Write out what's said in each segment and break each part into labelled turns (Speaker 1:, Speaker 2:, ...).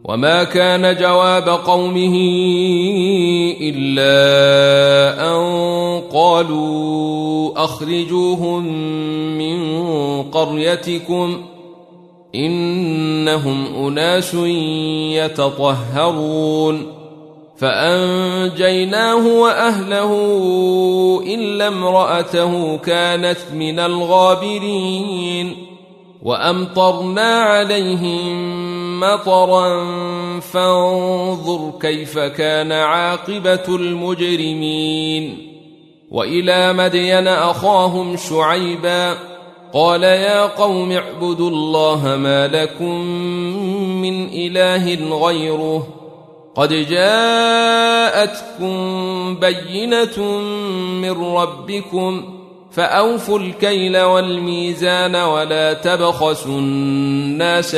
Speaker 1: وما كان جواب قومه إلا أن قالوا أخرجوهم من قريتكم إنهم أناس يتطهرون فأنجيناه وأهله إلا امرأته كانت من الغابرين وأمطرنا عليهم مطرا فانظر كيف كان عاقبة المجرمين وإلى مدين أخاهم شعيبا قال يا قوم اعبدوا الله ما لكم من إله غيره قد جاءتكم بينة من ربكم فأوفوا الكيل والميزان ولا تبخسوا الناس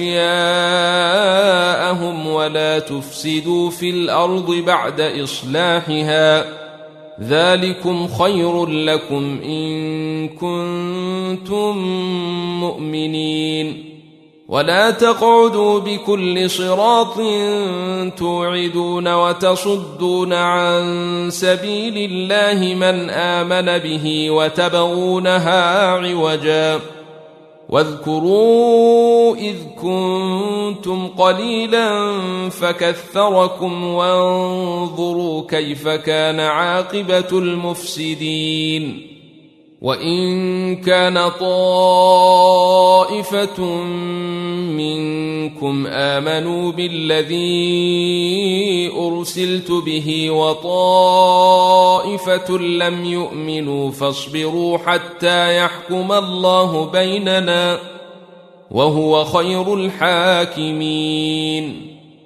Speaker 1: أشياءهم ولا تفسدوا في الأرض بعد إصلاحها ذلكم خير لكم إن كنتم مؤمنين ولا تقعدوا بكل صراط توعدون وتصدون عن سبيل الله من آمن به وتبغونها عوجا واذكروا إذ كنتم قليلا فكثركم وانظروا كيف كان عاقبة المفسدين وإن كان طائفة منكم آمنوا بالذي أرسلت به وطائفة لم يؤمنوا فاصبروا حتى يحكم الله بيننا وهو خير الحاكمين